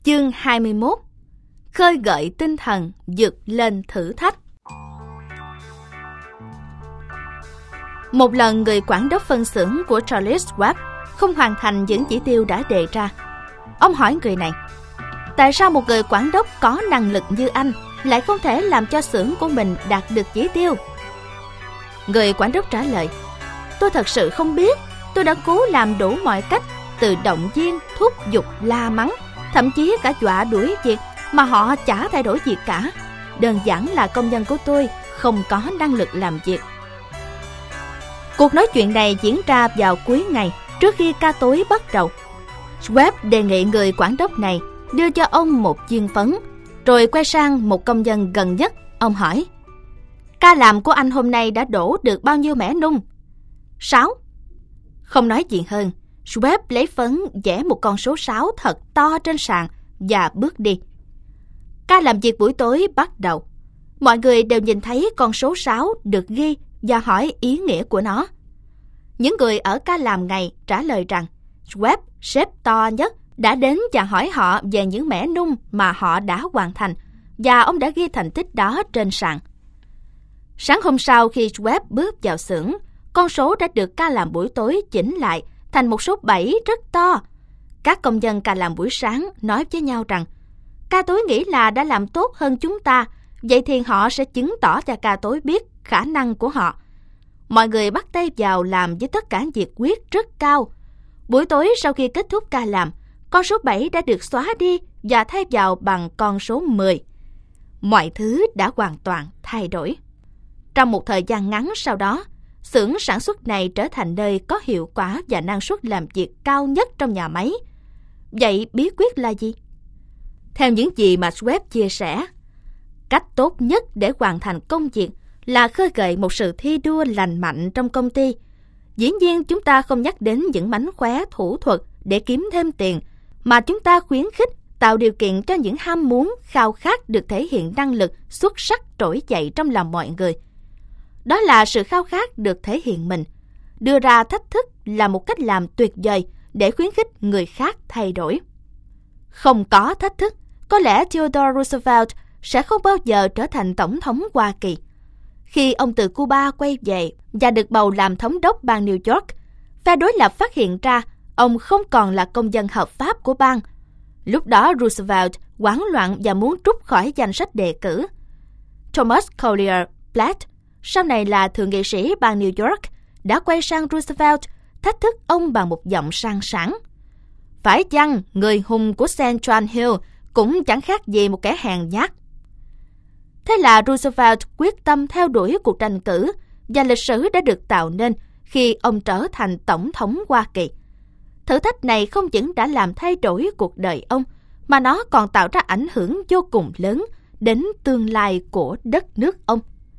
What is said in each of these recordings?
Chương 21. Khơi gợi tinh thần, vượt lên thử thách. Một lần, người quản đốc phân xưởng của Charles Schwab không hoàn thành những chỉ tiêu đã đề ra. Ông hỏi người này, tại sao một người quản đốc có năng lực như anh lại không thể làm cho xưởng của mình đạt được chỉ tiêu? Người quản đốc trả lời, tôi thật sự không biết. Tôi đã cố làm đủ mọi cách, từ động viên, thúc giục, la mắng, thậm chí cả dọa đuổi việc, mà họ chả thay đổi gì cả. Đơn giản là công nhân của tôi không có năng lực làm việc. Cuộc nói chuyện này diễn ra vào cuối ngày, trước khi ca tối bắt đầu. Schwab đề nghị người quản đốc này đưa cho ông một viên phấn, rồi quay sang một công nhân gần nhất. Ông hỏi, ca làm của anh hôm nay đã đổ được bao nhiêu mẻ nung? 6. Không nói gì hơn, Schwab lấy phấn vẽ một con số 6 thật to trên sàn và bước đi. Ca làm việc buổi tối bắt đầu. Mọi người đều nhìn thấy con số 6 được ghi và hỏi ý nghĩa của nó. Những người ở ca làm ngày trả lời rằng Schwab, sếp to nhất, đã đến và hỏi họ về những mẻ nung mà họ đã hoàn thành, và ông đã ghi thành tích đó trên sàn. Sáng hôm sau, khi Schwab bước vào xưởng, con số đã được ca làm buổi tối chỉnh lại thành một số 7 rất to. Các công nhân ca làm buổi sáng nói với nhau rằng ca tối nghĩ là đã làm tốt hơn chúng ta, vậy thì họ sẽ chứng tỏ cho ca tối biết khả năng của họ. Mọi người bắt tay vào làm với tất cả nhiệt huyết rất cao. Buổi tối sau khi kết thúc ca làm, con số 7 đã được xóa đi và thay vào bằng con số 10. Mọi thứ đã hoàn toàn thay đổi. Trong một thời gian ngắn sau đó, xưởng sản xuất này trở thành nơi có hiệu quả và năng suất làm việc cao nhất trong nhà máy. Vậy bí quyết là gì? Theo những gì mà Schwab chia sẻ, cách tốt nhất để hoàn thành công việc là khơi gợi một sự thi đua lành mạnh trong công ty. Dĩ nhiên chúng ta không nhắc đến những mánh khóe thủ thuật để kiếm thêm tiền, mà chúng ta khuyến khích tạo điều kiện cho những ham muốn, khao khát được thể hiện năng lực xuất sắc trỗi dậy trong lòng mọi người. Đó là sự khao khát được thể hiện mình. Đưa ra thách thức là một cách làm tuyệt vời để khuyến khích người khác thay đổi. Không có thách thức, có lẽ Theodore Roosevelt sẽ không bao giờ trở thành tổng thống Hoa Kỳ. Khi ông từ Cuba quay về và được bầu làm thống đốc bang New York, phe đối lập phát hiện ra ông không còn là công dân hợp pháp của bang. Lúc đó Roosevelt hoảng loạn và muốn trút khỏi danh sách đề cử. Thomas Collier Platt, sau này là thượng nghị sĩ bang New York, đã quay sang Roosevelt thách thức ông bằng một giọng sang sảng. Phải chăng người hùng của Central Hill cũng chẳng khác gì một kẻ hèn nhát? Thế là Roosevelt quyết tâm theo đuổi cuộc tranh cử, và lịch sử đã được tạo nên khi ông trở thành tổng thống Hoa Kỳ. Thử thách này không những đã làm thay đổi cuộc đời ông, mà nó còn tạo ra ảnh hưởng vô cùng lớn đến tương lai của đất nước ông.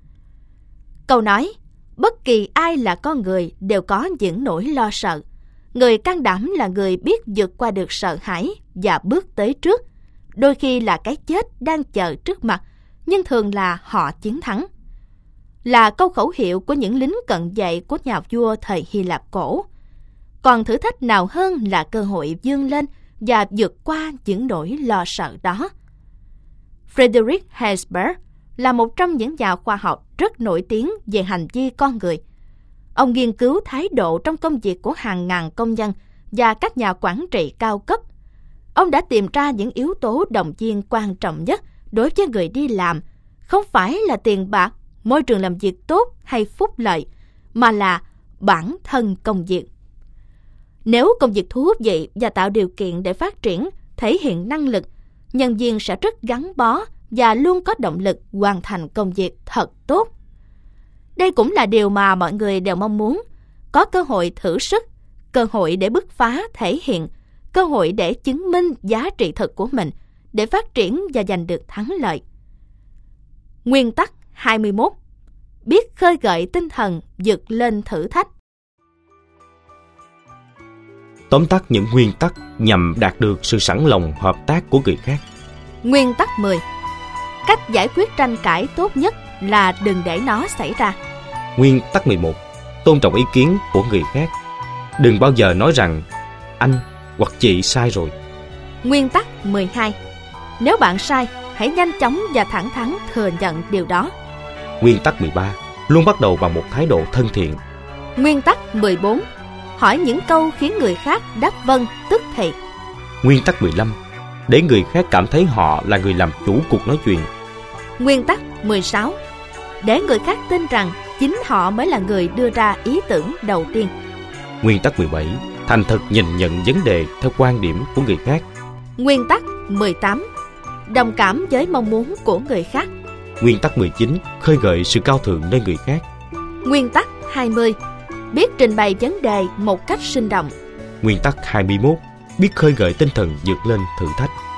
Câu nói, bất kỳ ai là con người đều có những nỗi lo sợ. Người can đảm là người biết vượt qua được sợ hãi và bước tới trước. Đôi khi là cái chết đang chờ trước mặt, nhưng thường là họ chiến thắng. Là câu khẩu hiệu của những lính cận vệ của nhà vua thời Hy Lạp cổ. Còn thử thách nào hơn là cơ hội vươn lên và vượt qua những nỗi lo sợ đó. Frederick Herzberg là một trong những nhà khoa học rất nổi tiếng về hành vi con người. Ông nghiên cứu thái độ trong công việc của hàng ngàn công nhân và các nhà quản trị cao cấp. Ông đã tìm ra những yếu tố động viên quan trọng nhất đối với người đi làm, không phải là tiền bạc, môi trường làm việc tốt hay phúc lợi, mà là bản thân công việc. Nếu công việc thú vị và tạo điều kiện để phát triển, thể hiện năng lực, nhân viên sẽ rất gắn bó và luôn có động lực hoàn thành công việc thật tốt. Đây cũng là điều mà mọi người đều mong muốn, có cơ hội thử sức, cơ hội để bứt phá thể hiện, cơ hội để chứng minh giá trị thực của mình, để phát triển và giành được thắng lợi. Nguyên tắc 21. Biết khơi gợi tinh thần, vượt lên thử thách. Tóm tắt những nguyên tắc nhằm đạt được sự sẵn lòng hợp tác của người khác. Nguyên tắc 10. Cách giải quyết tranh cãi tốt nhất là đừng để nó xảy ra. Nguyên tắc 11. Tôn trọng ý kiến của người khác. Đừng bao giờ nói rằng anh hoặc chị sai rồi. Nguyên tắc 12. Nếu bạn sai, hãy nhanh chóng và thẳng thắn thừa nhận điều đó. Nguyên tắc 13. Luôn bắt đầu bằng một thái độ thân thiện. Nguyên tắc 14. Hỏi những câu khiến người khác đáp vâng tức thì. Nguyên tắc 15. Để người khác cảm thấy họ là người làm chủ cuộc nói chuyện. Nguyên tắc 16. Để người khác tin rằng chính họ mới là người đưa ra ý tưởng đầu tiên. Nguyên tắc 17. Thành thật nhìn nhận vấn đề theo quan điểm của người khác. Nguyên tắc 18. Đồng cảm với mong muốn của người khác. Nguyên tắc 19. Khơi gợi sự cao thượng nơi người khác. Nguyên tắc 20. Biết trình bày vấn đề một cách sinh động. Nguyên tắc 21. Biết khơi gợi tinh thần vượt lên thử thách.